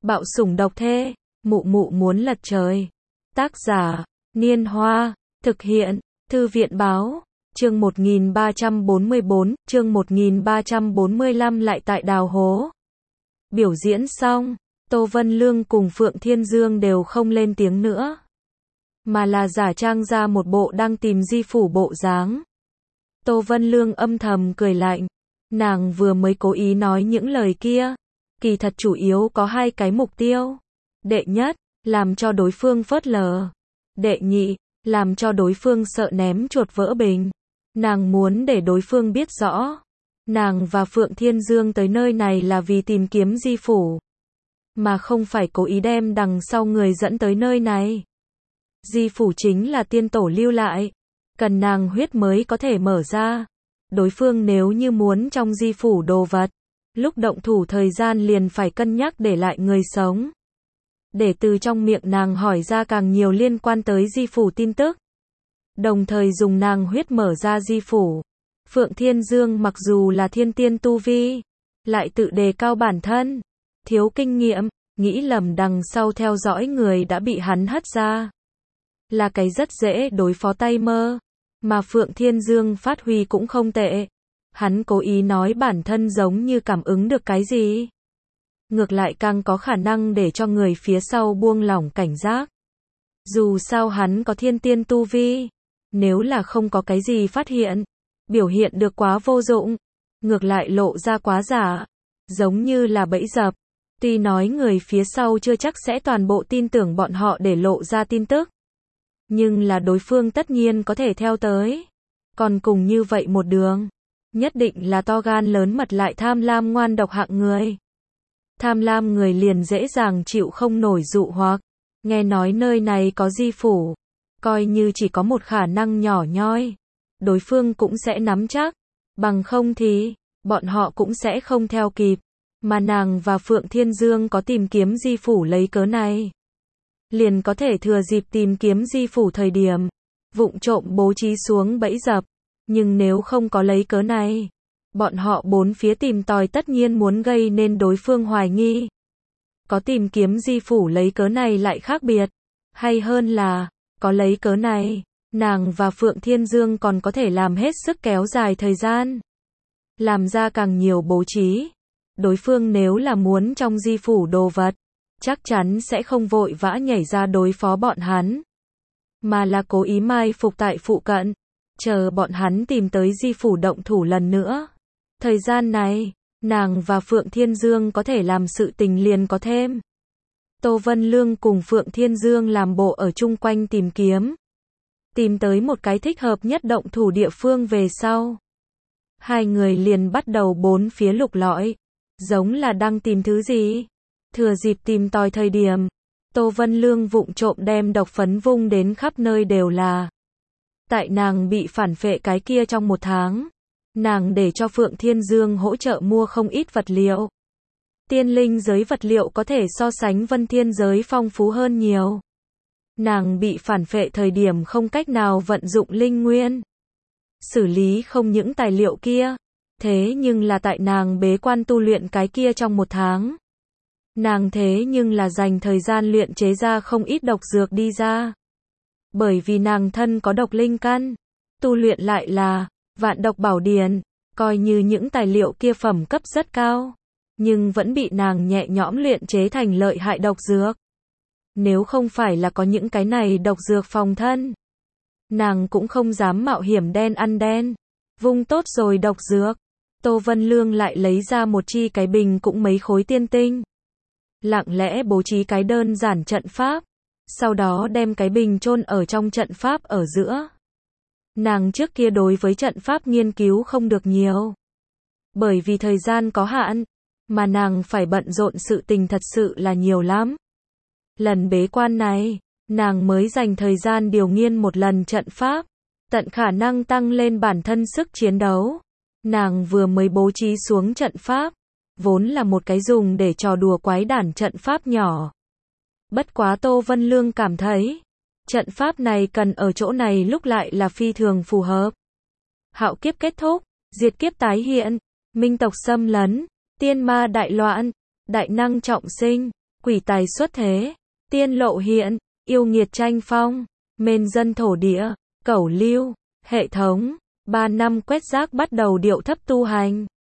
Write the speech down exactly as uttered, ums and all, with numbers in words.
Bạo sủng độc thê, mụ mụ muốn lật trời. Tác giả, Niên Hoa, thực hiện, Thư viện báo, chương một nghìn ba trăm bốn mươi bốn, chương một nghìn ba trăm bốn mươi lăm lại tại đào hố. Biểu diễn xong, Tô Vân Lương cùng Phượng Thiên Dương đều không lên tiếng nữa, mà là giả trang ra một bộ đang tìm di phủ bộ dáng. Tô Vân Lương âm thầm cười lạnh, nàng vừa mới cố ý nói những lời kia, kỳ thật chủ yếu có hai cái mục tiêu. Đệ nhất, làm cho đối phương phớt lờ. Đệ nhị, làm cho đối phương sợ ném chuột vỡ bình. Nàng muốn để đối phương biết rõ, nàng và Phượng Thiên Dương tới nơi này là vì tìm kiếm di phủ, mà không phải cố ý đem đằng sau người dẫn tới nơi này. Di phủ chính là tiên tổ lưu lại, cần nàng huyết mới có thể mở ra. Đối phương nếu như muốn trong di phủ đồ vật, lúc động thủ thời gian liền phải cân nhắc để lại người sống, để từ trong miệng nàng hỏi ra càng nhiều liên quan tới di phủ tin tức, đồng thời dùng nàng huyết mở ra di phủ. Phượng Thiên Dương mặc dù là thiên tiên tu vi, lại tự đề cao bản thân, thiếu kinh nghiệm, nghĩ lầm đằng sau theo dõi người đã bị hắn hất ra, là cái rất dễ đối phó tay mơ. Mà Phượng Thiên Dương phát huy cũng không tệ, hắn cố ý nói bản thân giống như cảm ứng được cái gì, ngược lại càng có khả năng để cho người phía sau buông lỏng cảnh giác. Dù sao hắn có thiên tiên tu vi, nếu là không có cái gì phát hiện, biểu hiện được quá vô dụng, ngược lại lộ ra quá giả, giống như là bẫy dập. Tuy nói người phía sau chưa chắc sẽ toàn bộ tin tưởng bọn họ để lộ ra tin tức, nhưng là đối phương tất nhiên có thể theo tới. Còn cùng như vậy một đường, nhất định là to gan lớn mật lại tham lam ngoan độc hạng người. Tham lam người liền dễ dàng chịu không nổi dụ hoặc, nghe nói nơi này có di phủ, coi như chỉ có một khả năng nhỏ nhoi, đối phương cũng sẽ nắm chắc, bằng không thì, bọn họ cũng sẽ không theo kịp. Mà nàng và Phượng Thiên Dương có tìm kiếm di phủ lấy cớ này, liền có thể thừa dịp tìm kiếm di phủ thời điểm, vụng trộm bố trí xuống bẫy dập. Nhưng nếu không có lấy cớ này, bọn họ bốn phía tìm tòi tất nhiên muốn gây nên đối phương hoài nghi. Có tìm kiếm di phủ lấy cớ này lại khác biệt, hay hơn là, có lấy cớ này, nàng và Phượng Thiên Dương còn có thể làm hết sức kéo dài thời gian, làm ra càng nhiều bố trí. Đối phương nếu là muốn trong di phủ đồ vật, chắc chắn sẽ không vội vã nhảy ra đối phó bọn hắn, mà là cố ý mai phục tại phụ cận, chờ bọn hắn tìm tới di phủ động thủ lần nữa. Thời gian này, nàng và Phượng Thiên Dương có thể làm sự tình liền có thêm. Tô Vân Lương cùng Phượng Thiên Dương làm bộ ở chung quanh tìm kiếm, tìm tới một cái thích hợp nhất động thủ địa phương về sau, hai người liền bắt đầu bốn phía lục lọi, giống là đang tìm thứ gì. Thừa dịp tìm tòi thời điểm, Tô Vân Lương vụng trộm đem độc phấn vung đến khắp nơi đều là. Tại nàng bị phản phệ cái kia trong một tháng, nàng để cho Phượng Thiên Dương hỗ trợ mua không ít vật liệu. Tiên linh giới vật liệu có thể so sánh vân thiên giới phong phú hơn nhiều. Nàng bị phản phệ thời điểm không cách nào vận dụng linh nguyên, xử lý không những tài liệu kia, thế nhưng là tại nàng bế quan tu luyện cái kia trong một tháng, nàng thế nhưng là dành thời gian luyện chế ra không ít độc dược đi ra. Bởi vì nàng thân có độc linh căn, tu luyện lại là vạn độc bảo điển, coi như những tài liệu kia phẩm cấp rất cao, nhưng vẫn bị nàng nhẹ nhõm luyện chế thành lợi hại độc dược. Nếu không phải là có những cái này độc dược phòng thân, nàng cũng không dám mạo hiểm đen ăn đen. Vung tốt rồi độc dược, Tô Vân Lương lại lấy ra một chi cái bình cũng mấy khối tiên tinh, lặng lẽ bố trí cái đơn giản trận pháp, sau đó đem cái bình chôn ở trong trận pháp ở giữa. Nàng trước kia đối với trận pháp nghiên cứu không được nhiều, bởi vì thời gian có hạn, mà nàng phải bận rộn sự tình thật sự là nhiều lắm. Lần bế quan này, nàng mới dành thời gian điều nghiên một lần trận pháp, tận khả năng tăng lên bản thân sức chiến đấu. Nàng vừa mới bố trí xuống trận pháp, vốn là một cái dùng để trò đùa quái đản trận pháp nhỏ. Bất quá Tô Vân Lương cảm thấy, trận pháp này cần ở chỗ này lúc lại là phi thường phù hợp. Hạo kiếp kết thúc, diệt kiếp tái hiện, minh tộc xâm lấn, tiên ma đại loạn, đại năng trọng sinh, quỷ tài xuất thế, tiên lộ hiện, yêu nghiệt tranh phong, mên dân thổ địa, cẩu lưu, hệ thống, ba năm quét rác bắt đầu điệu thấp tu hành.